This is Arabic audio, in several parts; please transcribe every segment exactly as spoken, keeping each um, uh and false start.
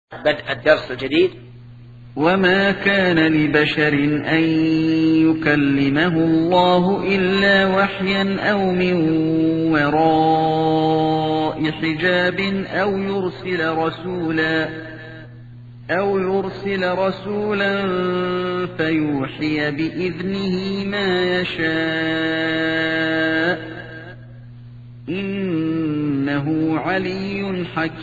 بدء الدرس الجديد. وما كان لبشر أن يكلمه الله إلا وحيا أو من وراء حجاب أو يرسل رسولا أو يرسل رسولا فيوحي بإذنه ما يشاء إنه علي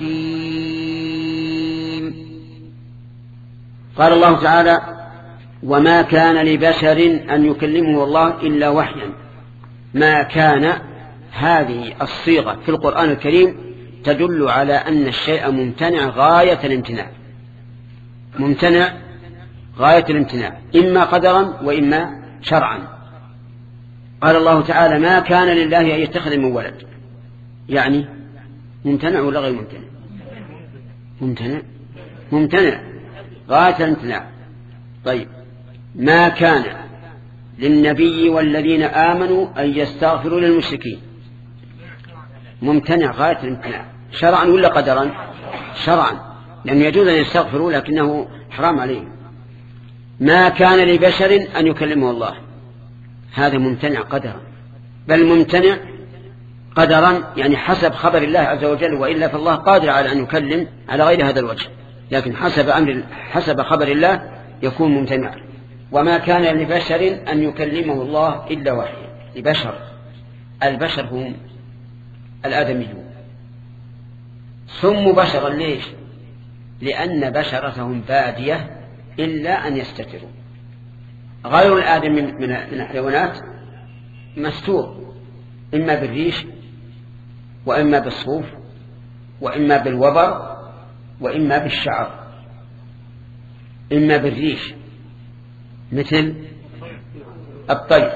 حكيم. قال الله تعالى: وما كان لبشر أن يكلمه الله إلا وحيا. ما كان، هذه الصيغة في القرآن الكريم تدل على أن الشيء ممتنع غاية الامتناع، ممتنع غاية الامتناع، إما قدرا وإما شرعا. قال الله تعالى: ما كان لله أن يتخذ من ولد، يعني ممتنع ولا غير ممتنع؟ ممتنع ممتنع غاية الامتناع. طيب، ما كان للنبي والذين آمنوا أن يستغفروا للمشركين، ممتنع غاية الامتناع، شرعا ولا قدرا؟ شرعا، لأنه يجوز أن يستغفروا لكنه حرام عليهم. ما كان لبشر أن يكلمه الله، هذا ممتنع قدرا، بل ممتنع قدرا، يعني حسب خبر الله عز وجل، وإلا فالله قادر على أن يكلم على غير هذا الوجه، لكن حسب أمر حسب خبر الله يكون ممتنع. وما كان لبشر أن يكلمه الله إلا وحيا. لبشر، البشر هم الآدميون، سموا بشرا ليش؟ لأن بشرتهم بادية إلا أن يستتروا. غير الآدم من الحيوانات مستور، إما بالريش وإما بالصوف وإما بالوبر وإما بالشعر. إما بالريش مثل الطير،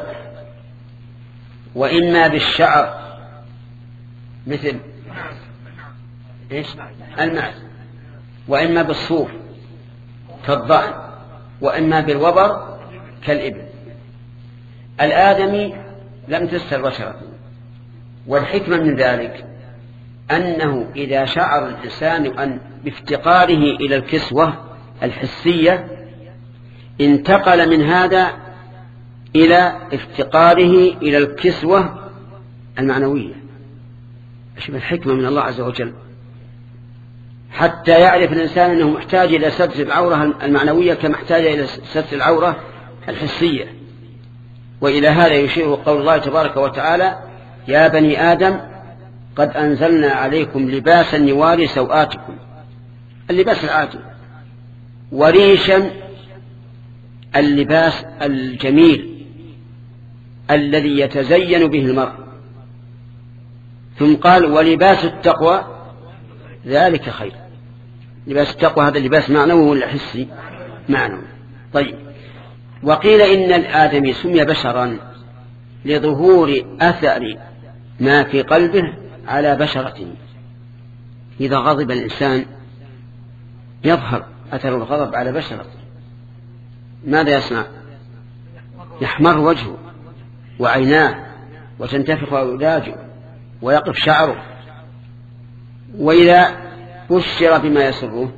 وإما بالشعر مثل إيش؟ المعز، وإما بالصوف كالضأن، وإما بالوبر كالإبل. الآدمي لم تستر بشرته، والحكمة من ذلك أنه إذا شعر الإنسان أن بافتقاره إلى الكسوة الحسية انتقل من هذا إلى افتقاره إلى الكسوة المعنوية. شوف الحكمة من الله عز وجل، حتى يعرف الإنسان أنه محتاج إلى ستر العورة المعنوية كما احتاج إلى ستر العورة الحسية. وإلى هذا يشير قول الله تبارك وتعالى: يا بني آدم قد أنزلنا عليكم لباسا يواري سوآتكم، اللباس العادي، وريشا اللباس الجميل الذي يتزين به المرء. ثم قال: ولباس التقوى ذلك خير. لباس التقوى هذا اللباس معنوي ولا حسي؟ معنوي. طيب، وقيل إن الآدمي سمي بشرا لظهور أثر ما في قلبه على بشرته. إذا غضب الإنسان يظهر أثر الغضب على بشرته، ماذا يصنع؟ يحمر وجهه وعيناه وتنتفخ أوداجه ويقف شعره. وإذا بشر بما يسره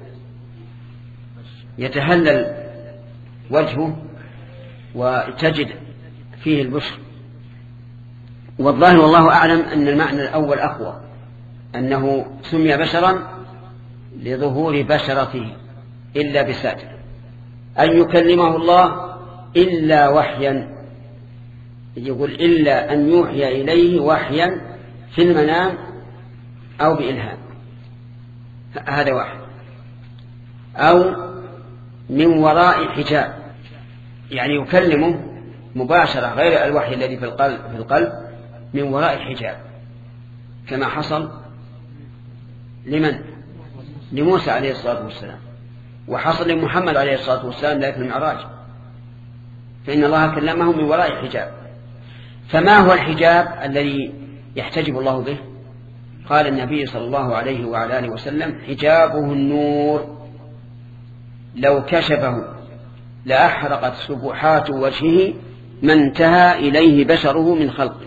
يتهلل وجهه وتجد فيه البشر. والظاهر والله أعلم أن المعنى الأول أقوى، أنه سمي بشرا لظهور بشرته إلا بساتر. أن يكلمه الله إلا وحيا، يقول إلا أن يوحي إليه وحيا في المنام أو بإلهام، هذا واحد، أو من وراء حجاب، يعني يكلمه مباشرة غير الوحي الذي في القلب, في القلب من وراء حجاب، كما حصل لمن؟ لموسى عليه الصلاة والسلام، وحصل لمحمد عليه الصلاة والسلام ذلك المعراج، فإن الله كلمه من وراء حجاب. فما هو الحجاب الذي يحتجب الله به؟ قال النبي صلى الله عليه وعلى آله وسلم: حجابه النور، لو كشفه لأحرقت سبحات وجهه ما انتهى إليه بشره من خلقه.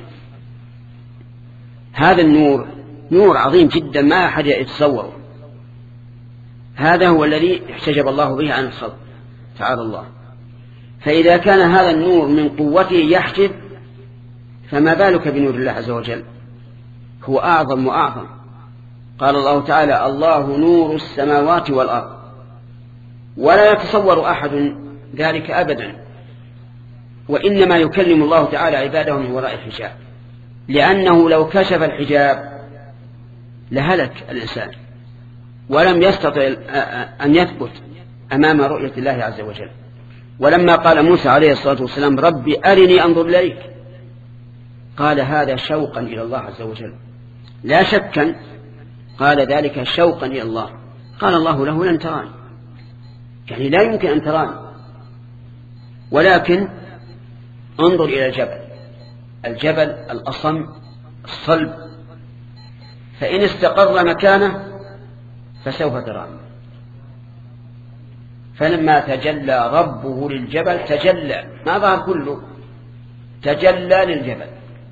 هذا النور نور عظيم جدا ما أحد يتصوره، هذا هو الذي احتجب الله به عن الخلق تعالى الله. فإذا كان هذا النور من قوته يحجب، فما بالك بنور الله عز وجل؟ هو أعظم وأعظم. قال الله تعالى: الله نور السماوات والأرض. ولا يتصور أحد ذلك أبدا، وإنما يكلم الله تعالى عباده من وراء الحجاب، لأنه لو كشف الحجاب لهلك الإنسان ولم يستطع أن يثبت أمام رؤية الله عز وجل. ولما قال موسى عليه الصلاة والسلام: ربي أرني أنظر إليك، قال هذا شوقا إلى الله عز وجل لا شكا، قال ذلك شوقا إلى الله. قال الله له: لن تراني، يعني لا يمكن أن تراني، ولكن انظر إلى الجبل، الجبل الأصم الصلب، فإن استقر مكانه فسوف تراني. فلما تجلى ربه للجبل تجلى، ما ظهر كله، تجلى للجبل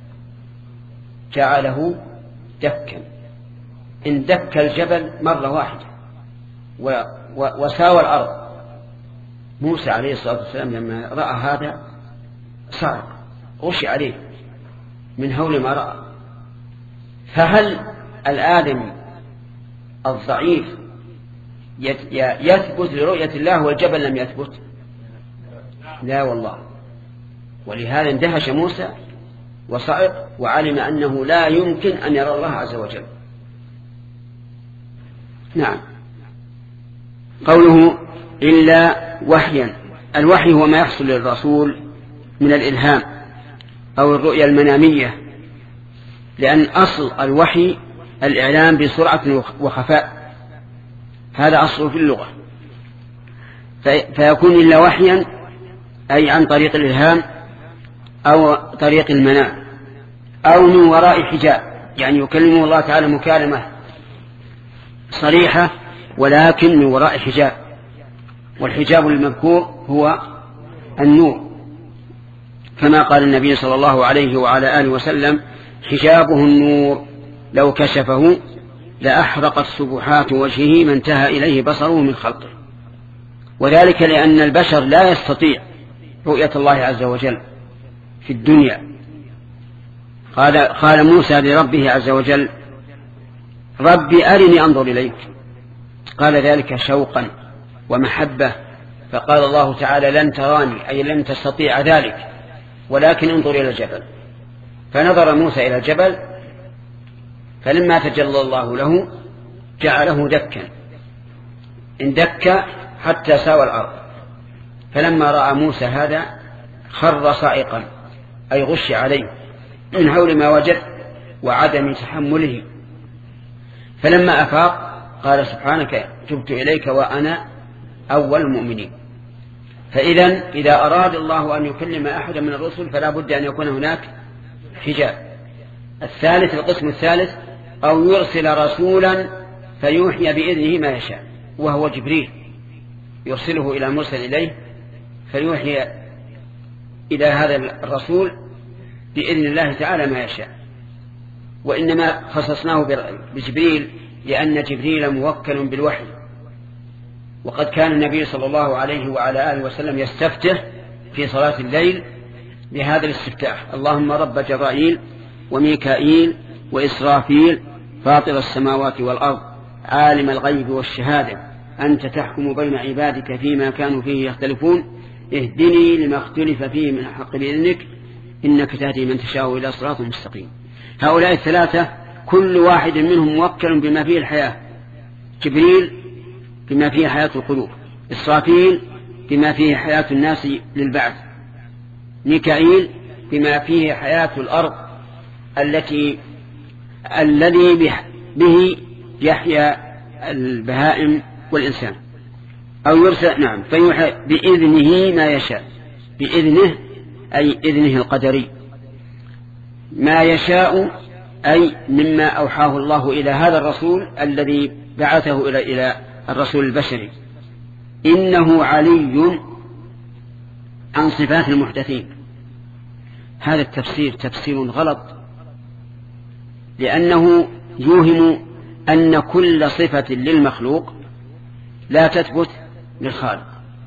جعله دكا، إن دك الجبل مرة واحدة وساوى الأرض. موسى عليه الصلاة والسلام لما رأى هذا صعق، غشي عليه من هول ما رأى. فهل الآدمي الضعيف يثبت لرؤية الله والجبل لم يثبت؟ لا والله. ولهذا اندهش موسى وصعق وعلم أنه لا يمكن أن يرى الله عز وجل. نعم. قوله إلا وحيا، الوحي هو ما يحصل للرسول من الإلهام أو الرؤيا المنامية، لأن أصل الوحي الإعلام بسرعة وخفاء، هذا أصله في اللغة. فيكون إلا وحيا أي عن طريق الإلهام أو طريق المنام أو من وراء حجاب، يعني يكلمه الله تعالى مكالمة صريحة ولكن من وراء حجاب. والحجاب المذكور هو النور، كما قال النبي صلى الله عليه وعلى آله وسلم: حجابه النور لو كشفه لأحرقت سبحات وجهه ما انتهى إليه بصره من خلقه. وذلك لأن البشر لا يستطيع رؤية الله عز وجل في الدنيا. قال, قال موسى لربه عز وجل: ربي أرني أنظر إليك، قال ذلك شوقا ومحبة. فقال الله تعالى: لن تراني، أي لن تستطيع ذلك، ولكن انظر إلى الجبل. فنظر موسى إلى الجبل، فلما تجلى الله له جعله دكا، اندك حتى ساوى الأرض. فلما رأى موسى هذا خر صائقا، أي غش عليه من هول ما وجد وعدم تحمله. فلما أفاق قال: سبحانك تبت إليك وأنا أول المؤمنين. فإذا إذا أراد الله أن يكلم أحدا من الرسل فلا بد أن يكون هناك حجاب. الثالث، القسم الثالث: أو يرسل رسولا فيوحي بإذنه ما يشاء، وهو جبريل، يرسله إلى مرسل إليه فيوحي إلى هذا الرسول بإذن الله تعالى ما يشاء. وإنما خصصناه بجبريل لأن جبريل موكل بالوحي، وقد كان النبي صلى الله عليه وعلى آله وسلم يستفتح في صلاة الليل بهذا الاستفتاح: اللهم رب جبرائيل وميكائيل وإسرافيل فاطر السماوات والأرض عالم الغيب والشهادة أنت تحكم بين عبادك فيما كانوا فيه يختلفون اهدني لما اختلف فيه من الحق بإذنك إنك تهدي من تشاء إلى صراط مستقيم. هؤلاء الثلاثة كل واحد منهم موكل بما فيه الحياة: جبريل بما فيه حياة القلوب، إسرافيل بما فيه حياة الناس للبعث، ميكائيل بما فيه حياة الأرض التي الذي به يحيا البهائم والإنسان. أو يرسل نعم فيوحى بإذنه ما يشاء، بإذنه أي إذنه القدري، ما يشاء أي مما أوحاه الله إلى هذا الرسول الذي بعثه إلى إلى الرسول البشري. إنه علي عن صفات المحدثين. هذا التفسير تفسير غلط، لأنه يوهم أن كل صفة للمخلوق لا تثبت للخالق،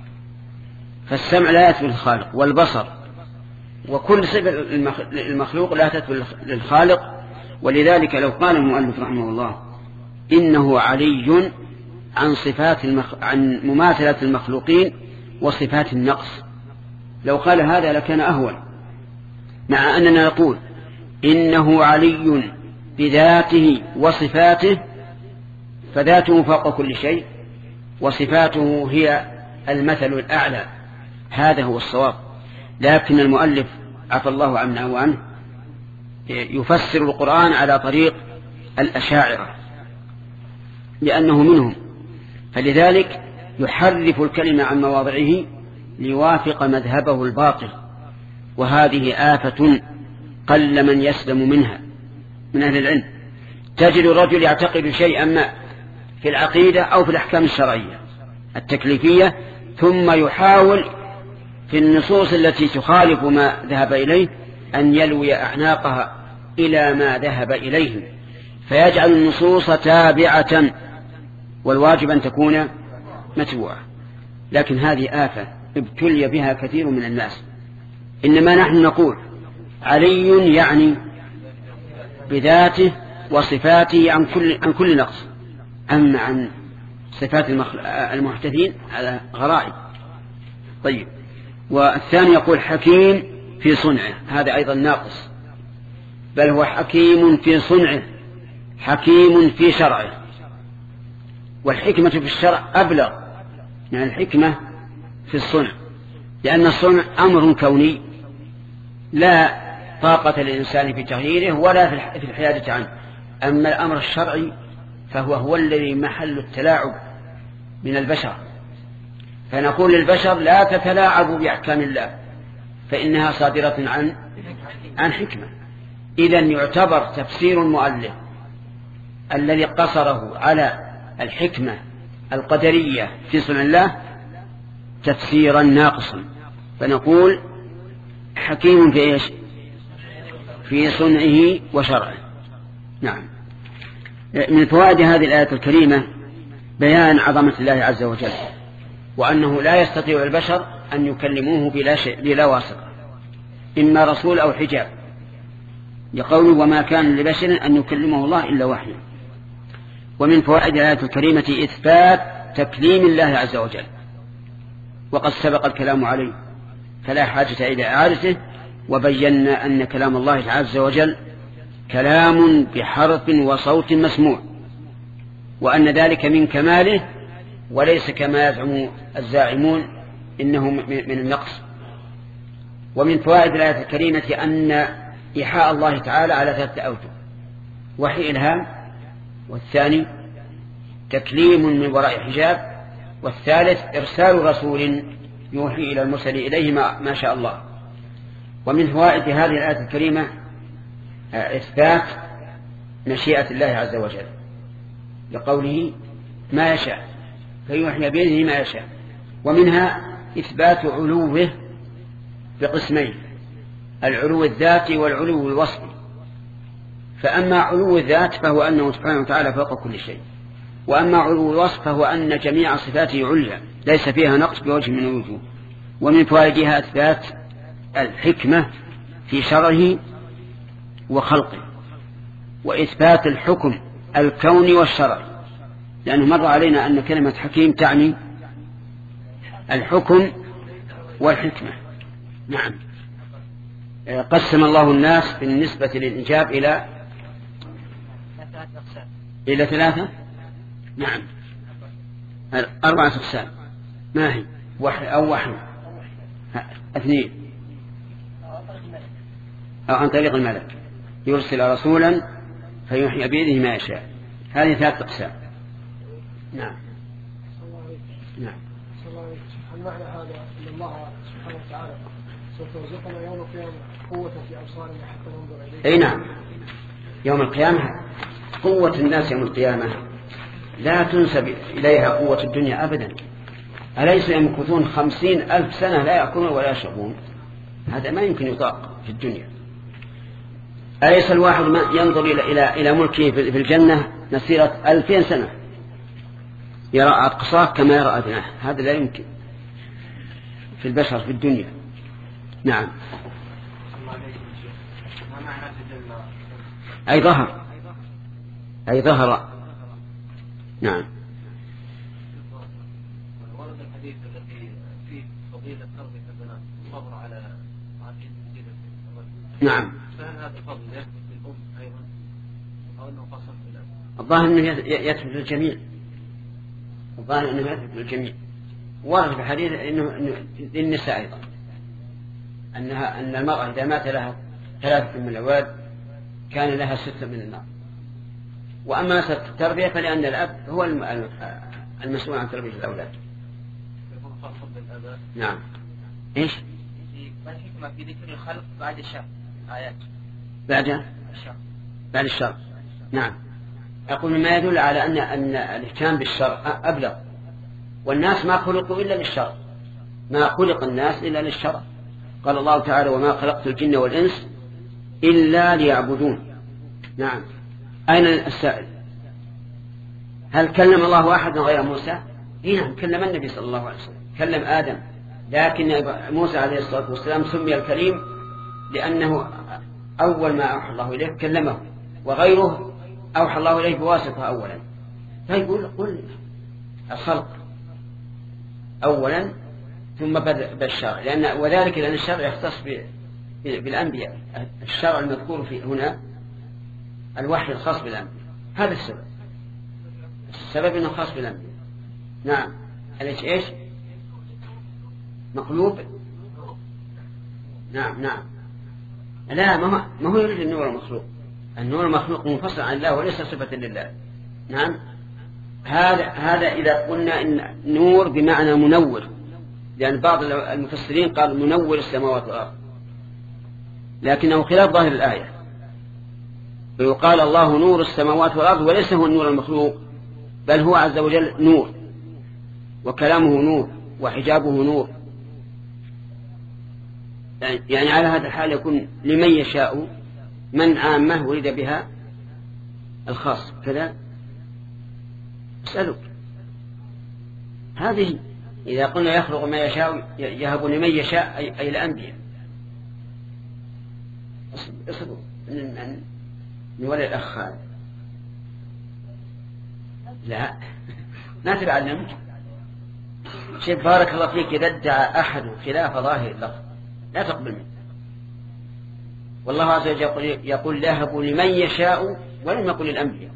فالسمع لا يثبت للخالق، والبصر وكل صفة المخلوق لا تثبت للخالق. ولذلك لو قال المؤلف رحمه الله إنه علي عن صفات المخ... عن مماثلة المخلوقين وصفات النقص، لو قال هذا لكان أهون، مع أننا نقول إنه علي بذاته وصفاته، فذاته فوق كل شيء وصفاته هي المثل الأعلى، هذا هو الصواب. لكن المؤلف عفى الله عنا وعنه يفسر القرآن على طريق الأشاعرة لأنه منهم، فلذلك يحرف الكلمة عن مواضعه ليوافق مذهبه الباطل، وهذه آفة قل من يسلم منها من أهل العلم. تجد الرجل يعتقد شيئا ما في العقيدة أو في الأحكام الشرعية التكليفية، ثم يحاول في النصوص التي تخالف ما ذهب إليه أن يلوي أعناقها إلى ما ذهب إليه، فيجعل النصوص تابعة والواجب أن تكون متبوعة. لكن هذه آفة ابتلي بها كثير من الناس. إنما نحن نقول علي يعني بذاته وصفاته عن كل, عن كل نقص، أما عن صفات المحدثين على غرائب. طيب، والثاني يقول حكيم في صنعه، هذا أيضا ناقص، بل هو حكيم في صنعه حكيم في شرعه. والحكمة في الشرع أبلغ من الحكمة في الصنع، لأن الصنع أمر كوني لا طاقة للإنسان في تغييره ولا في الحيادة عنه. أما الأمر الشرعي فهو هو الذي محل التلاعب من البشر، فنقول للبشر لا تتلاعبوا بأحكام الله فإنها صادرة عن عن حكمة. إذن يعتبر تفسير المؤلف الذي قصره على الحكمة القدرية في صنع الله تفسيرا ناقصا، فنقول حكيم في إيش؟ في صنعه وشرعه. نعم. من فوائد هذه الآية الكريمة بيان عظمة الله عز وجل، وأنه لا يستطيع البشر أن يكلموه بلا شيء بلا واسطة، إما رسول أو حجاب، لقوله وما كان لبشر أن يكلمه الله إلا وحيا. ومن فوائد الآية الكريمة إثبات تكليم الله عز وجل، وقد سبق الكلام عليه فلا حاجة إلى إعادته، وبينا أن كلام الله عز وجل كلام بحرف وصوت مسموع، وأن ذلك من كماله وليس كما يزعم الزاعمون إنه من النقص. ومن فوائد الآية الكريمة أن إيحاء الله تعالى على ثلاثة أوجه: وحي إلهام، والثاني تكليم من وراء حجاب، والثالث إرسال رسول يوحي إلى المرسل إليه ما, ما شاء الله. ومن فوائد هذه الآية الكريمة إثبات مشيئة الله عز وجل لقوله ما يشاء فيوحي بإذنه ما يشاء. ومنها إثبات علوه بقسمين: العلو الذاتي والعلو الوصفي. فأما علو الذات فهو أنه سبحانه وتعالى فوق كل شيء، وأما علو الوصف فهو أن جميع صفاته عليا ليس فيها نقص بوجه من الوجوه. ومن فوائدها إثبات الحكمة في شرعه وخلقه، وإثبات الحكم الكوني والشرعي، لأنه مر علينا أن كلمة حكيم تعني الحكم والحكمة. نعم. قسم الله الناس بالنسبة للإنجاب إلى إلى ثلاثة. نعم، أربعة أقسام. ما هي؟ وحي أو وحي، اثنين، أو عن طريق الملك يرسل رسولا فيوحي بإذنه ما يشاء. هذه ثلاثة أقسام. نعم. نعم. المعنى هذا أن الله سبحانه وتعالى سوف يرزقنا يوم القيامة قوة في أبصارنا حتى ننظر إليه. أي نعم، يوم القيامة قوة الناس يوم القيامة لا تنسب إليها قوة الدنيا أبدا. أليس يمكثون خمسين ألف سنة لا يأكلون ولا يشربون؟ هذا ما يمكن يطاق في الدنيا. أليس الواحد ما ينظر إلى إلى إلى ملكه في الجنة مسيرة ألفين سنة يرى أقصاه كما يرى أدناه، هذا لا يمكن في البشر في الدنيا. نعم. أي ظهر أي ظهر. نعم. ورد الحديث الذي فيه فضيلة تربية البنات الصبر على عادين المدينة. نعم. فهل هذا الفضل يثبت للأم أيضا أو أنه قصر في الأب؟ الظاهر أنه يثبت للجميع، الظاهر أنه يثبت للجميع. ورد في الحديث أنه للنساء أيضا أنها أن المرأة إذا مات لها ثلاثة من الأولاد كان لها ستة من النار. وأما مسألة التربية فلأن الأب هو المسؤول عن تربية الأولاد. نعم. إيش؟ ما الحكمة في ذكر الخلق بعد الشر آيات؟ بعد الشر. بعد الشر. نعم. أقول مما يدل على أن أن الاهتمام بالشر أبلغ، والناس ما خلقوا إلا للشر، ما خلق الناس إلا للشر. قال الله تعالى: وما خلقت الجن والإنس إلا ليعبدون. نعم. أين السائل؟ هل كلم الله أحدا غير موسى؟ نعم، كلم النبي صلى الله عليه وسلم، كلم آدم، لكن موسى عليه الصلاة والسلام سمي الكريم لأنه أول ما أوحى الله إليه كلمه، وغيره أوحى الله إليه بواسطة أولا. فيقول قل الخلق أولا ثم بالشرع، لأن وذلك لأن الشرع يختص بالأنبياء. الشرع المذكور في هنا الوحي الخاص بالأنبياء، هذا السبب. السبب أنه خاص بالأنبياء. نعم. أليس إيش؟ مقلوب. نعم نعم. لا، ما هو ما هو يريد النور المخلوق. النور المخلوق منفصل عن الله وليس صفة لله. نعم. هذا هذا إذا قلنا إن نور بمعنى منور، لأن بعض المفسرين قال منور السماوات والأرض، لكنه خلاف ظاهر الآية. فيقال الله نور السماوات والأرض وليس هو النور المخلوق، بل هو عز وجل نور، وكلامه نور، وحجابه نور. يعني على هذا الحال يكون لمن يشاء من عامة ورد بها الخاص كذا. أسألك هذه إذا قلنا يخلق ما يشاء يهب لمن يشاء أي الأنبياء. اصبروا أن نولي الأخ هذا. لا ما تعلمت شيء. بارك الله فيك. إذا ادعى أحد خلاف ظاهر اللفظ لا تقبل منه. والله عز وجل يقول لا يهب لمن يشاء ولم يقل للأنبياء.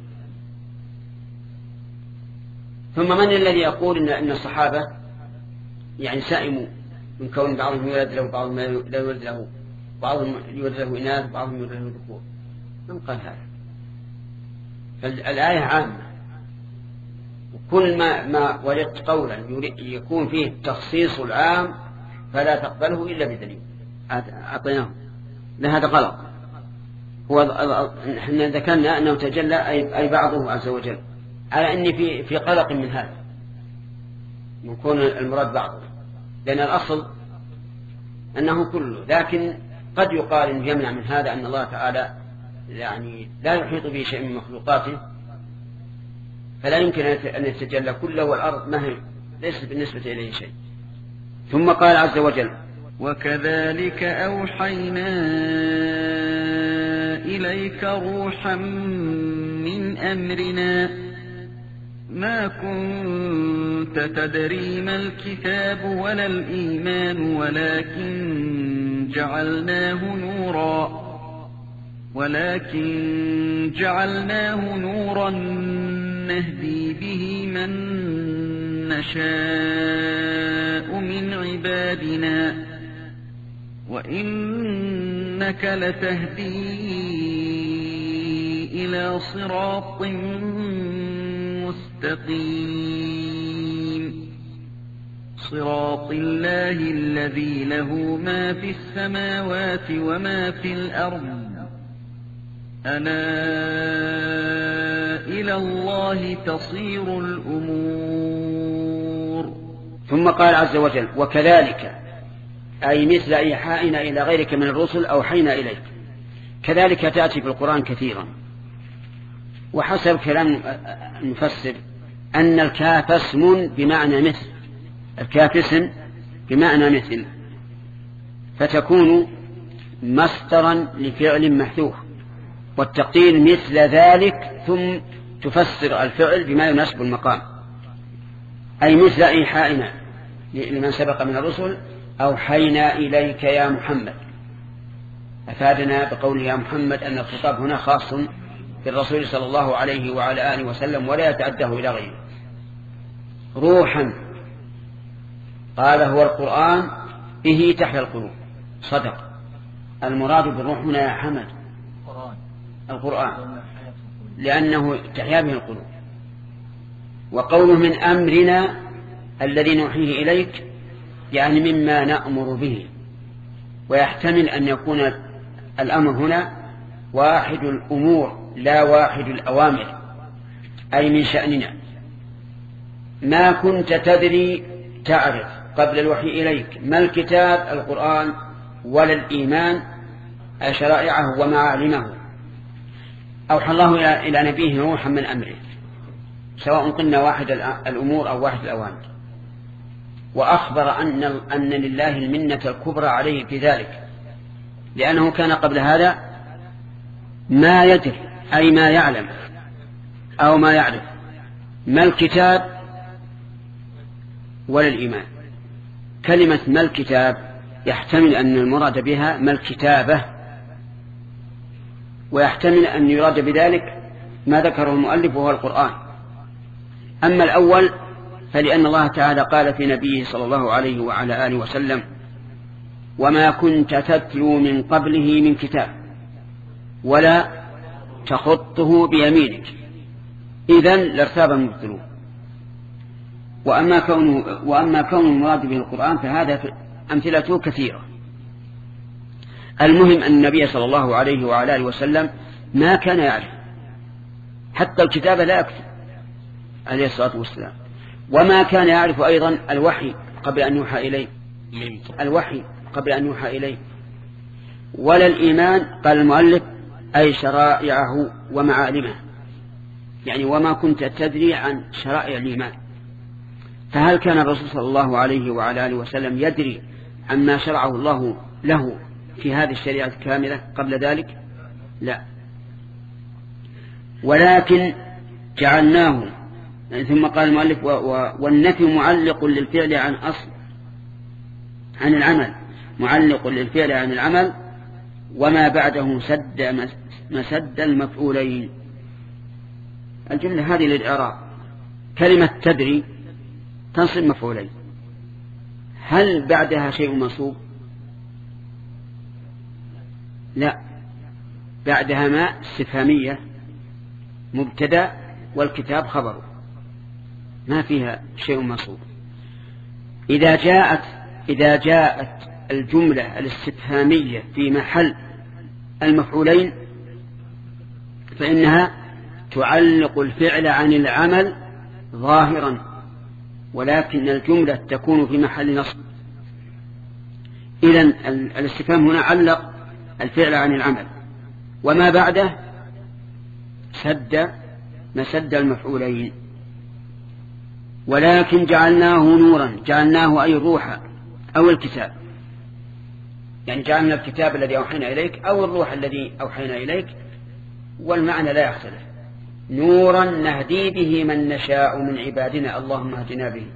ثم من الذي يقول إن الصحابة يعني سائموا من كون بعضهم يولد له بعضهم لا يولد له، بعضهم يولد له إناث بعضهم يولد له ذكور؟ من قال هذا؟ فالآية عامة، وكل ما ما وجدت قولا يكون فيه تخصيص العام فلا تقبله إلا بدليل. أعطيناه لا، هذا غلط. هو احنا ذكرنا أنه تجلى أي بعضه عز وجل، على أني في في قلق من هذا يكون المراد بعضه، لأن الأصل أنه كله. لكن قد يقال إنه يمنع من هذا أن الله تعالى يعني لا يحيط به شيء من مخلوقاته، فلا يمكن أن يتجلى كله، والأرض ما هي ليس بالنسبة إليه شيء. ثم قال عز وجل: وكذلك أوحينا إليك روحا من أمرنا ما كنت تدري ما الكتاب ولا الإيمان ولكن جعلناه نورا ولكن جعلناه نورا نهدي به من نشاء من عبادنا وإنك لتهدي إلى صراط مستقيم صراط الله الذي له ما في السماوات وما في الأرض ألا إلى الله تصير الأمور. ثم قال عز وجل: وكذلك أي مثل إيحائنا إلى غيرك من الرسل أوحينا إليك. كذلك تأتي في القرآن كثيرا، وحسب كلام المفسر أن الكاف اسم بمعنى مثل، الكاف اسم بمعنى مثل، فتكون مصدرا لفعل محذوف، والتقدير مثل ذلك ثم تفسر الفعل بما يناسب المقام، أي مثل إيحائنا لمن سبق من الرسل أوحينا إليك يا محمد. أفادنا بقوله يا محمد أن الخطاب هنا خاص بالرسول صلى الله عليه وعلى آله وسلم ولا يتعده إلى غيره. روحا قال هو القرآن به تحيا القلوب، صدق. المراد بالروح هنا يا حمد القرآن لأنه تحيا به القلوب. وقوله من أمرنا الذي نوحيه إليك يعني مما نأمر به، ويحتمل أن يكون الأمر هنا واحد الأمور لا واحد الأوامر، أي من شأننا. ما كنت تدري تعرف قبل الوحي إليك ما الكتاب القرآن ولا الإيمان شرائعه ومعالمه. أوحى الله إلى نبيه روحا من أمره، سواء قلنا واحد الأمور أو واحد الأوامر. وأخبر أن أن لله المنة الكبرى عليه في ذلك، لأنه كان قبل هذا ما يدري أي ما يعلم أو ما يعرف ما الكتاب ولا الإيمان. كلمة ما الكتاب يحتمل أن المراد بها ما الكتابة، ويحتمل أن يراد بذلك ما ذكره المؤلف وهو القرآن. أما الأول فلأن الله تعالى قال في نبيه صلى الله عليه وعلى آله وسلم وما كنت تتلو من قبله من كتاب ولا تخطه بيمينك إذن لارتاب المبطلون. وأما كونه, وأما كون المراد به القرآن فهذا أمثلته كثيرة. المهم أن النبي صلى الله عليه وعلى آله وسلم ما كان يعرف حتى الكتاب لا يكفي عليه الصلاة والسلام، وما كان يعرف أيضا الوحي قبل أن يوحى إليه الوحي قبل أن يوحى إليه ولا الإيمان. قال المؤلف أي شرائعه ومعالمه، يعني وما كنت تدري عن شرائع الإيمان. فهل كان الرسول صلى الله عليه وعلى آله وسلم يدري عما شرعه الله له في هذه الشريعة الكاملة قبل ذلك؟ لا، ولكن جعلناه. ثم قال المؤلف والنفي معلق للفعل عن أصل عن العمل، معلق للفعل عن العمل وما بعده سد مسد المفعولين. الجملة هذه للإعراب. كلمة تدري تنصب مفعولين، هل بعدها شيء منصوب؟ لا، بعدها ما استفهامية مبتدأ والكتاب خبره، ما فيها شيء منصوب. إذا جاءت إذا جاءت الجملة الاستفهامية في محل المفعولين فإنها تعلق الفعل عن العمل ظاهرا، ولكن الجملة تكون في محل نصب. إذن الاستفهام هنا علق الفعل عن العمل، وما بعده سد مسد المفعولين. ولكن جعلناه نورا، جعلناه أي روحا أو الكتاب، يعني جعلنا الكتاب الذي أوحينا إليك أو الروح الذي أوحينا إليك، والمعنى لا يختلف. نورا نهدي به من نشاء من عبادنا اللهم اهدنا به.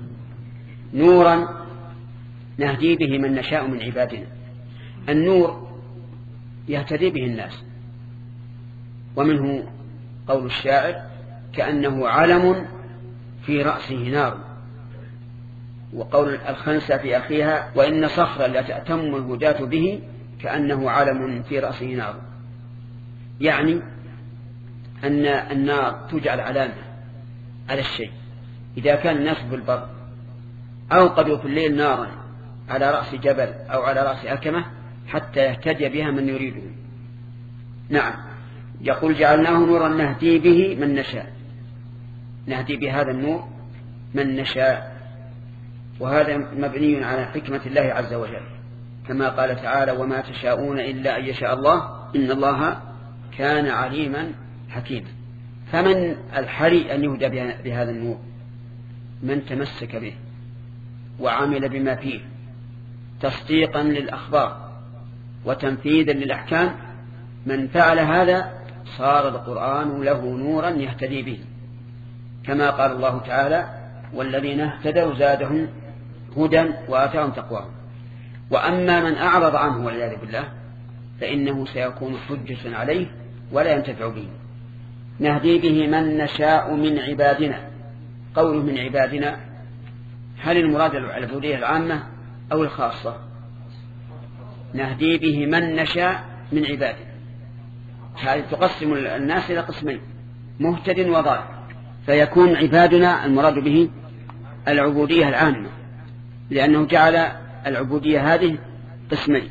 نورا نهدي به من نشاء من عبادنا. النور يهتدي به الناس، ومنه قول الشاعر كأنه علم في رأسه نار، وقول الخنسة في أخيها وإن صخرا لتأتم الهداة به كأنه علم في رأسه نار، يعني أن النار تجعل علامة على الشيء. إذا كان الناس في البر أوقدوا في الليل نارا على رأس جبل أو على رأس أكمة حتى يهتدي بها من يريده. نعم، يقول جعلناه نورا نهدي به من نشاء، نهدي بهذا النور من نشاء، وهذا مبني على حكمة الله عز وجل، كما قال تعالى وما تشاءون إلا أن يشاء الله إن الله كان عليما حكيما. فمن الحري أن يهدى بهذا النور؟ من تمسك به وعمل بما فيه تصديقا للأخبار وتنفيذا للأحكام. من فعل هذا صار القرآن له نورا يهتدي به، كما قال الله تعالى: والذين اهتدوا زادهم هدى وآتاهم تقواهم. وأما من أعرض عنه والعياذ بالله فإنه سيكون حجة عليه ولا ينتفع به. نهدي به من نشاء من عبادنا. قوله من عبادنا، هل المراد العبودية العامة أو الخاصة؟ نهدي به من نشاء من عبادنا، هذه تقسم الناس إلى قسمين: مهتد وضال. فيكون عبادنا المراد به العبودية العامة، لأنه جعل العبودية هذه قسمين: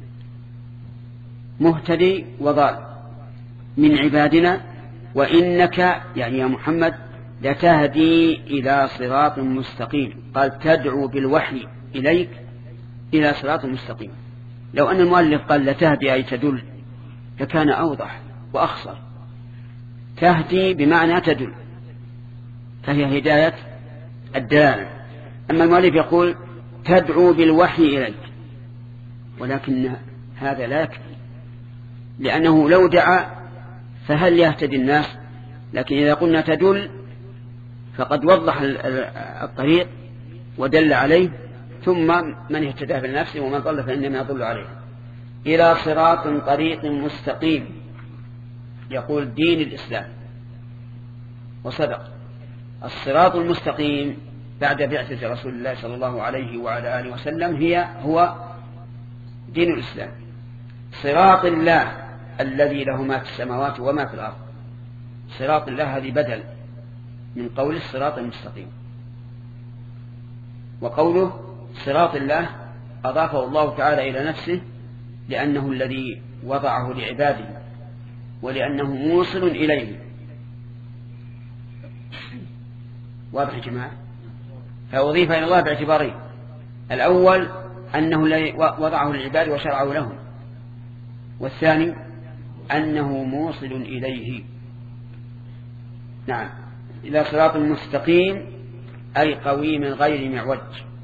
مهتدي وضال من عبادنا. وإنك يعني يا محمد لتهدي إلى صراط مستقيم. قال تدعو بالوحي إليك إلى صراط مستقيم. لو أن المؤلف قال لتهدي أي تدل لكان أوضح وأخصر. تهدي بمعنى تدل، فهي هداية الدلالة. أما المؤلف يقول تدعو بالوحي إليك، ولكن هذا لا يكفي، لأنه لو دعا فهل يهتدي الناس؟ لكن إذا قلنا تدل فقد وضح الطريق ودل عليه، ثم من اهتدى بالنفس ومن ضل فإنما يضل عليه. إلى صراط طريق مستقيم، يقول دين الإسلام، وصدق. الصراط المستقيم بعد بعثة رسول الله صلى الله عليه وعلى آله وسلم هي هو دين الإسلام. صراط الله الذي له ما في السماوات وما في الأرض. صراط الله هذه بدل من قول الصراط المستقيم. وقوله صراط الله أضافه الله تعالى إلى نفسه، لأنه الذي وضعه لعباده ولأنه موصل إليه. واضح يا جماعة؟ فأضيف إلى الله باعتبارين: الأول أنه الذي وضعه للعباد وشرعه لهم، والثاني أنه موصل إليه. نعم، إلى صراط مستقيم أي قويم غير معوج.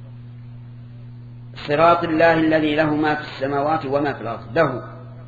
صراط الله الذي له ما في السماوات وما في الأرض. له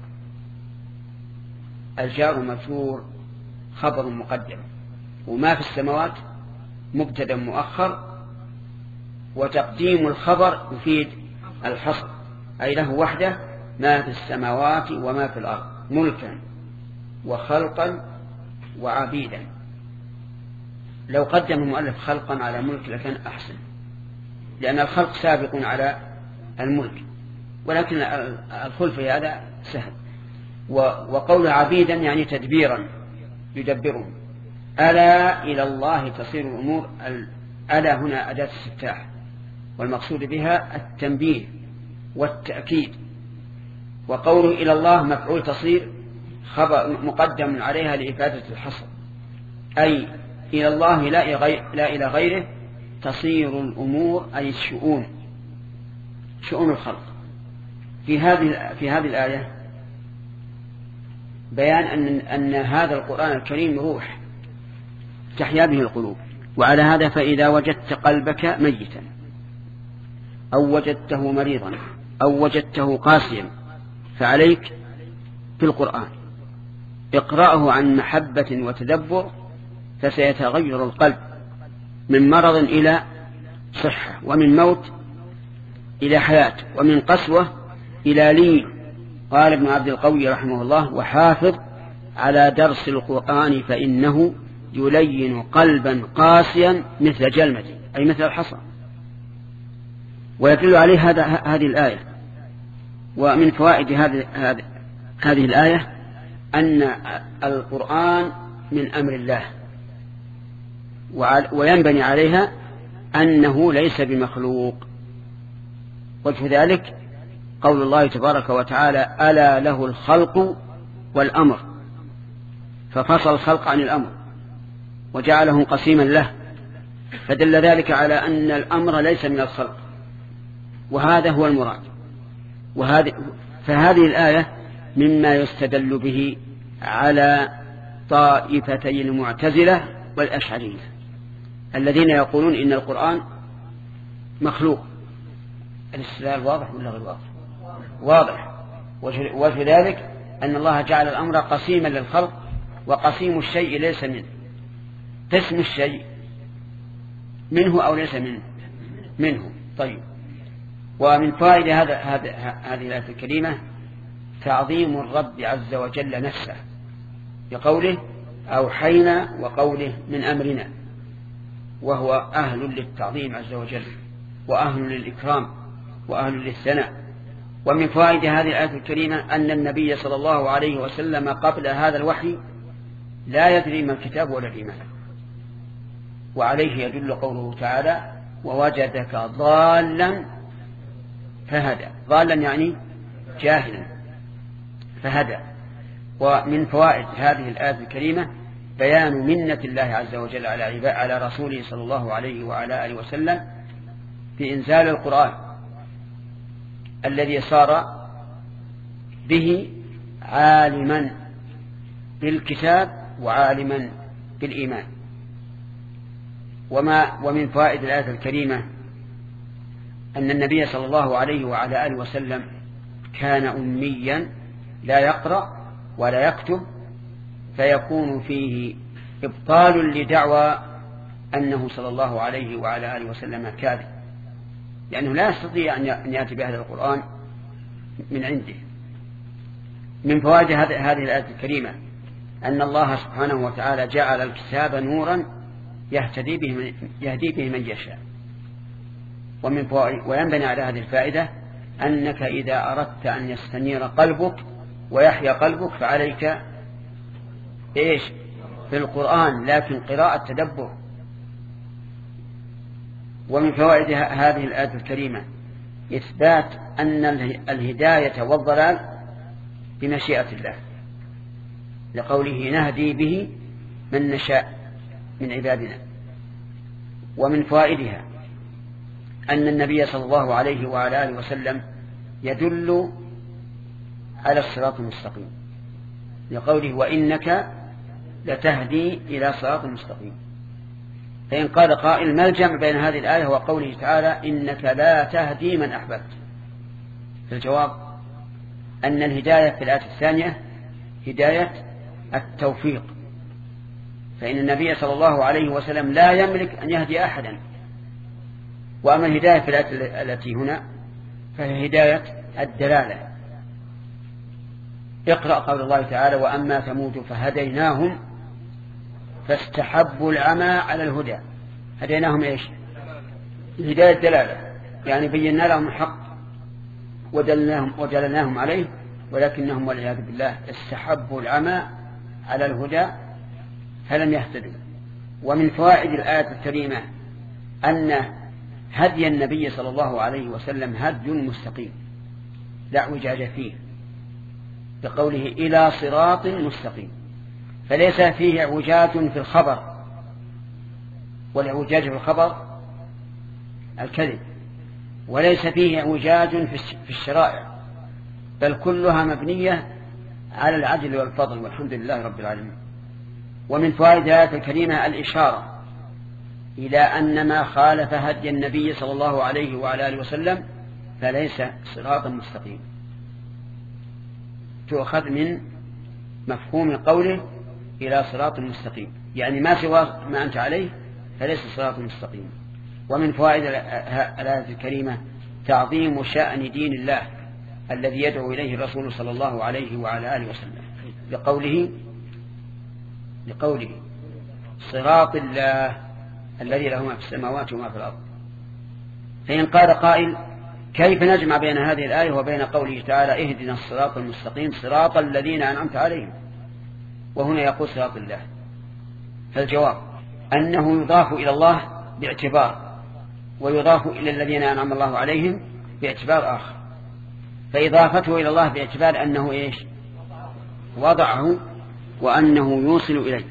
الجار مجرور خبر مقدم، وما في السماوات مبتدا مؤخر، وتقديم الخبر يفيد الحصر، أي له وحده ما في السماوات وما في الأرض ملكا وخلقا وعبيدا. لو قدم المؤلف خلقا على ملك لكان أحسن، لأن الخلق سابق على الملك، ولكن الخلف في هذا سهل. وقول عبيدا يعني تدبيرا يدبرون. ألا إلى الله تصير الأمور. ألا هنا أداة استفتاح، والمقصود بها التنبيه والتأكيد. وقوله إلى الله مفعول تصير خبر مقدم عليها لإفادة الحصر، أي إلى الله لا إلى غيره تصير الأمور، أي الشؤون، شؤون الخلق. في هذه في هذه الآية بيان أن أن هذا القرآن الكريم روح تحيا به القلوب. وعلى هذا فإذا وجدت قلبك ميتا أو وجدته مريضا أو وجدته قاسيا فعليك بالقرآن، اقرأه عن محبة وتدبر فسيتغير القلب من مرض إلى صحة، ومن موت إلى حياة، ومن قسوة إلى لين. قال ابن عبد القوي رحمه الله: وحافظ على درس القرآن فإنه يلين قلبا قاسيا مثل جلمة، أي مثل الحصى. ويدل عليه هذا هذه الآية. ومن فوائد هذه هذه الآية أن القرآن من أمر الله، وينبني عليها أنه ليس بمخلوق. وجه ذلك قول الله تبارك وتعالى: ألا له الخلق والأمر، ففصل الخلق عن الأمر وجعله قسيما له، فدل ذلك على أن الأمر ليس من الخلق، وهذا هو المراد. وهذه فهذه الآية مما يستدل به على طائفتي المعتزلة والأشعرية الذين يقولون إن القرآن مخلوق. الاستدلال واضح ولا غير واضح؟ واضح. وفي ذلك أن الله جعل الأمر قسيما للخلق، وقسيم الشيء ليس منه. قسم الشيء منه أو ليس منه؟ منه. طيب، ومن فائدة هذا هذه الآية الكريمة تعظيم الرب عز وجل نفسه بقوله أوحينا وقوله من أمرنا، وهو أهل للتعظيم عز وجل وأهل للإكرام وأهل للثناء. ومن فائدة هذه الآية الكريمة أن النبي صلى الله عليه وسلم قبل هذا الوحي لا يدري ما الكتاب ولا الإيمان، وعليه يدل قوله تعالى ووجدك ضالا فهدى. ضالا يعني جاهلا فهدى. ومن فوائد هذه الآية الكريمة بيان منة الله عز وجل على على رسوله صلى الله عليه وعلى آله وسلم في إنزال القرآن الذي صار به عالما بالكتاب وعالما بالإيمان. وما ومن فوائد الآية الكريمة أن النبي صلى الله عليه وعلى آله وسلم كان أميا لا يقرأ ولا يكتب، فيكون فيه إبطال لدعوى أنه صلى الله عليه وعلى آله وسلم كاذب، لأنه لا يستطيع أن يأتي بهذا القرآن من عنده. من فوائد هذه الآية الكريمة أن الله سبحانه وتعالى جعل الكتاب نورا يهتدي به من, يهدي به من يشاء. ومن فوائد وينبني على هذه الفائدة أنك إذا أردت أن يستنير قلبك ويحيا قلبك فعليك إيش بالقرآن، لكن قراءة تدبر. ومن فوائد هذه الآية الكريمة إثبات أن الهداية والضلال بمشيئة الله، لقوله نهدي به من نشاء من عبادنا. ومن فوائدها أن النبي صلى الله عليه وعلى آله وسلم يدل على الصراط المستقيم، لقوله وإنك لتهدي إلى صراط مستقيم. فإن قال قائل ما الجمع بين هذه الآية وقوله تعالى إنك لا تهدي من أحببت؟ الجواب أن الهداية في الآية الثانية هداية التوفيق، فإن النبي صلى الله عليه وسلم لا يملك أن يهدي أحدا. وأما الهداية في الآية التي هنا فهي هداية الدلالة. اقرأ قول الله تعالى وأما ثمود فهديناهم فاستحبوا العمى على الهدى. هديناهم إيش؟ الهداية الدلالة، يعني بينا لهم الحق ودلناهم, ودلناهم عليه، ولكنهم والعياذ بالله استحبوا العمى على الهدى فلم يهتدوا. ومن فوائد الآية الكريمة أن هدي النبي صلى الله عليه وسلم هدي مستقيم لا اعوجاج فيه، بقوله إلى صراط مستقيم، فليس فيه اعوجاج في الخبر، والاعوجاج في الخبر الكذب، وليس فيه اعوجاج في الشرائع، بل كلها مبنية على العدل والفضل، والحمد لله رب العالمين. ومن فوائد الآية الكريمة الإشارة إلى أن ما خالف هدي النبي صلى الله عليه وعلى آله وسلم فليس صراطا مستقيم، تؤخذ من مفهوم قوله إلى صراط مستقيم، يعني ما سوى ما أنت عليه فليس صراط مستقيم. ومن فوائد الآية الكريمة تعظيم شأن دين الله الذي يدعو إليه الرسول صلى الله عليه وعلى آله وسلم، لقوله لقوله صراط الله الذي له ما في السماوات وما في الأرض. فإن قال قائل كيف نجمع بين هذه الآية وبين قوله تعالى اهدنا الصراط المستقيم صراط الذين أنعمت عليهم، وهنا يقول صراط الله؟ فالجواب أنه يضاف إلى الله باعتبار، ويضاف إلى الذين أنعم الله عليهم باعتبار آخر. فإضافته إلى الله باعتبار أنه إيش وضعه وأنه يوصل إليه،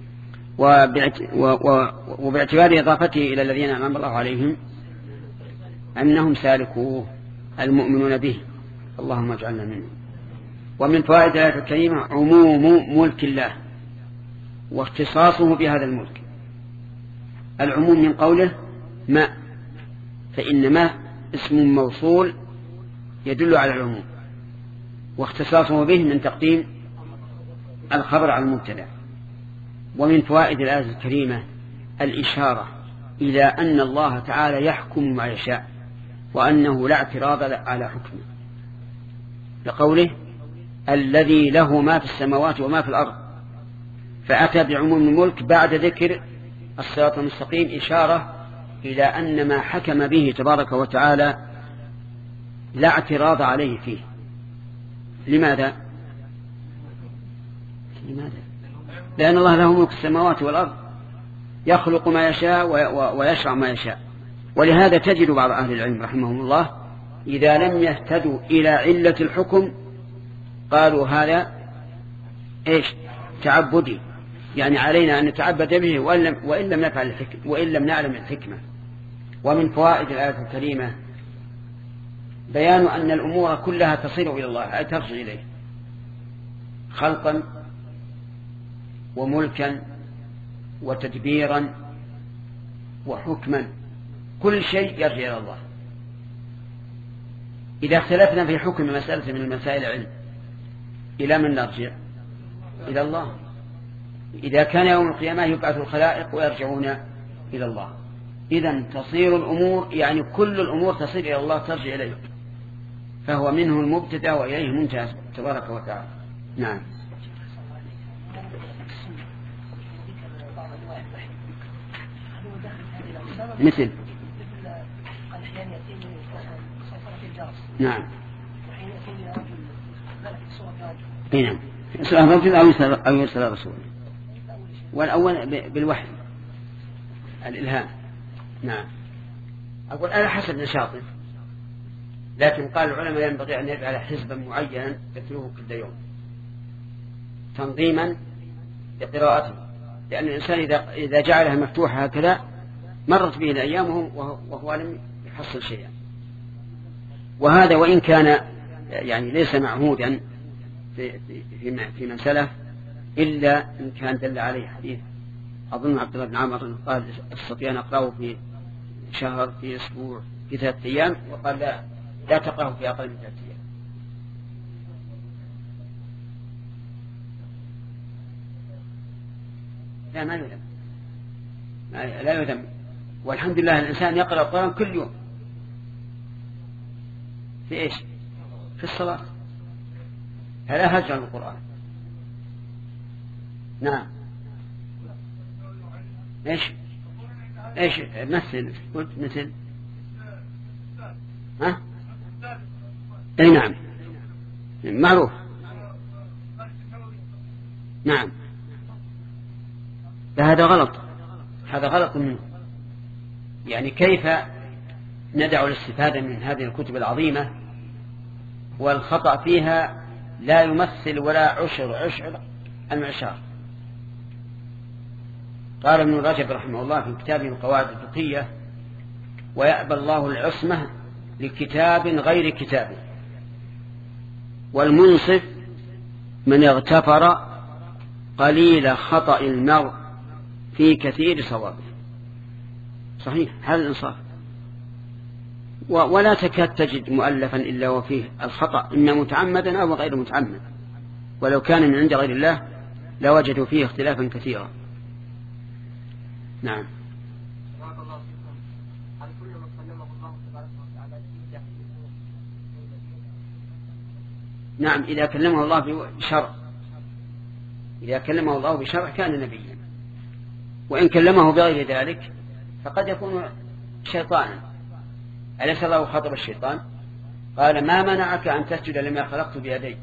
وباعتبار إضافته إلى الذين أنعم الله عليهم أنهم سالكوه المؤمنون به، اللهم اجعلنا منهم. ومن فوائد الآية الكريمة عموم ملك الله واختصاصه بهذا الملك. العموم من قوله ما، فإن ما اسم موصول يدل على العموم، واختصاصه به من تقديم الخبر على المبتدا. ومن فوائد الآية الكريمة الإشارة إلى أن الله تعالى يحكم ما يشاء، وأنه لا اعتراض على حكمه، لقوله الذي له ما في السماوات وما في الأرض، فأتى بعموم الملك بعد ذكر الصراط المستقيم، إشارة إلى أن ما حكم به تبارك وتعالى لا اعتراض عليه فيه. لماذا؟ لماذا؟ لأن الله له ملك السماوات والأرض، يخلق ما يشاء ويشرع ما يشاء. ولهذا تجد بعض أهل العلم رحمهم الله إذا لم يهتدوا إلى علة الحكم قالوا هذا إيش؟ تعبدي، يعني علينا أن نتعبد به وإن لم, وإن لم نفعل الحكم وإن لم نعلم الحكمة. ومن فوائد الآية الكريمة بيان أن الأمور كلها تصير إلى الله، أي ترجع إليه، خلقا وملكا وتدبيرا وحكما، كل شيء يرجع إلى الله. إذا اختلفنا في حكم مسألة من المسائل العلم إلى من نرجع؟ إلى الله. إذا كان يوم القيامة يبعث الخلائق ويرجعون إلى الله، إذن تصير الأمور، يعني كل الأمور تصير إلى الله، ترجع إليه، فهو منه المبتدأ وإليه منتهى تبارك وتعالى. نعم. مثل نعم نعم يسأل رجل أو يسأل رسول، والأول بالوحي الإلهام. نعم. أقول على حسب نشاطه، لكن قال العلماء ينبغي أن يجعل حزبا معينا يتلوه كل يوم تنظيما لقراءته، لأن الإنسان إذا إذا جعلها مفتوحة هكذا مرت به الأيام وهو لم يحصل شيئا. وهذا وإن كان يعني ليس معهودا في, في, في من سلف، إلا إن كان دل عليه حديث أظن عبد الله بن عمر قال استطيع أن أقرأه في شهر، في أسبوع، في ثلاثة أيام، وقال لا لا تقرأه في أقل من ثلاثة أيام. لا ما يذم، لا يذم، والحمد لله الإنسان يقرأ القرآن كل يوم. في إيش؟ في الصلاة، فلا هجر القرآن. نعم. إيش إيش مثل قلت مثل ها؟ أي نعم معروف. نعم. هذا غلط، هذا غلط منه. يعني كيف ندع الاستفادة من هذه الكتب العظيمة والخطأ فيها لا يمثل ولا عشر عشر المعشار. قال ابن رجب رحمه الله في كتابه القواعد الفقهية: ويأبى الله العصمة لكتاب غير كتابه، والمنصف من اغتفر قليل خطأ المرء في كثير صوابه. صحيح هذا الإنصاف. ولا تكاد تجد مؤلفا إلا وفيه الخطأ إما متعمدا أو غير متعمد، ولو كان من عند غير الله لوجدوا فيه اختلافا كثيرا. نعم. نعم إذا كلمه الله بشرع، إذا كلمه الله بشرع كان نبيا، وإن كلمه بغير ذلك فقد يكون شيطانا. أليس الله خاطب الشيطان؟ قال: ما منعك أن تسجد لما خلقت بيدي.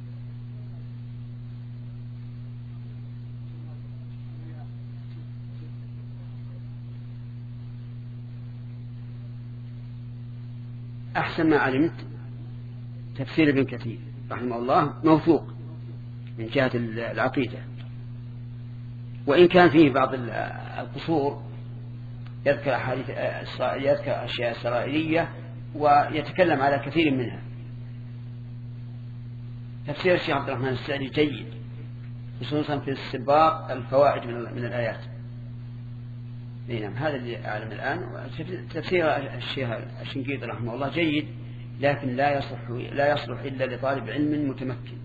أحسن ما علمت تفسير ابن كثير رحمه الله موثوق من جهة العقيدة، وإن كان فيه بعض القصور، يذكر أحاديث، يذكر أشياء إسرائيلية ويتكلم على كثير منها. تفسير الشيخ عبد الرحمن السعدي جيد، خصوصا في السباق الفوائد من, من الآيات. نعم هذا اللي أعلم الآن. تفسير الشيخ الشنقيطي رحمه الله جيد، لكن لا يصلح لا يصلح إلا لطالب علم متمكن.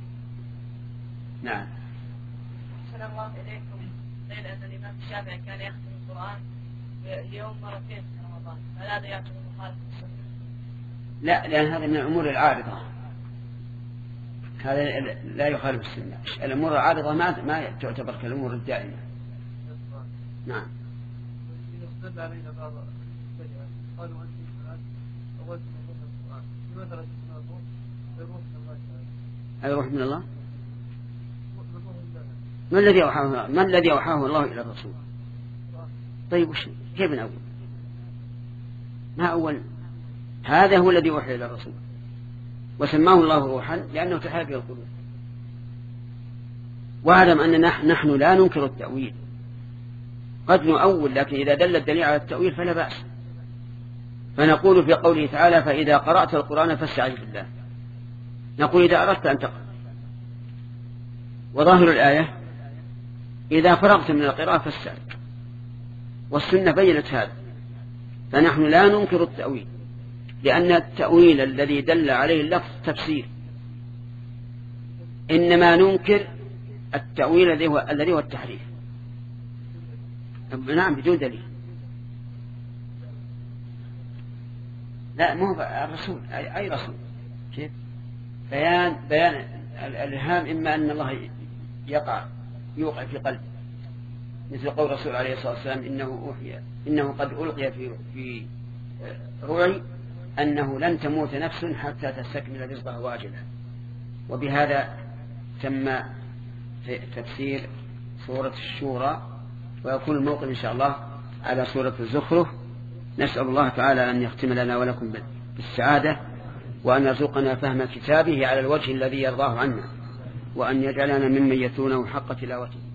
نعم. السلام الله إليكم. قيل أن الإمام الشافعي كان يختم القرآن اليوم مرتين في رمضان، فهذا يعتبر مخالف للسنة؟ لا، لأن هذا من الأمور العارضة، هذا لا يخالف السنة. الأمور العارضة ما ما تعتبر كالأمور الدائمة. نعم. يستدل علينا بعض الشيعة قالوا أنت الآن أولت من القرآن، لماذا لا تكون الروح من الله تعالى؟ الروح من الله؟ ما الذي أوحاه ما الذي أوحاه الله إلى الرسول؟ طيب وش كيف نقول؟ ما أول هذا هو الذي أوحي إلى الرسول، وسماه الله روحا لأنه تحال به القلوب. واعلم أن نحن لا ننكر التأويل، قد نؤول، لكن إذا دل الدليل على التأويل فلا بأس. فنقول في قوله تعالى فإذا قرأت القرآن فاستعذ بالله، نقول إذا أردت أن تقرأ، وظاهر الآية إذا فرغت من القراءة فاستعذ، والسنة بينت هذا. فنحن لا ننكر التأويل، لأن التأويل الذي دل عليه اللفظ تفسير، إنما ننكر التأويل الذي هو الذي هو التحريف. نعم بدون دليل. لا مو الرسول، أي, أي رسول. كيف بيان بيان الإلهام؟ إما أن الله يقع يوقع في قلب، مثل قول الرسول عليه الصلاة والسلام إنه أوحي إنه قد ألقي في في روعي أنه لن تموت نفس حتى تستكمل رزقها وأجلها. وبهذا تم تفسير سورة الشورى، ويكون الموقف إن شاء الله على سورة الزخرف. نسأل الله تعالى أن يختم لنا ولكم بالسعادة، وأن يرزقنا فهم كتابه على الوجه الذي يرضاه عنا، وأن يجعلنا ممن يتلونه حق تلاوته.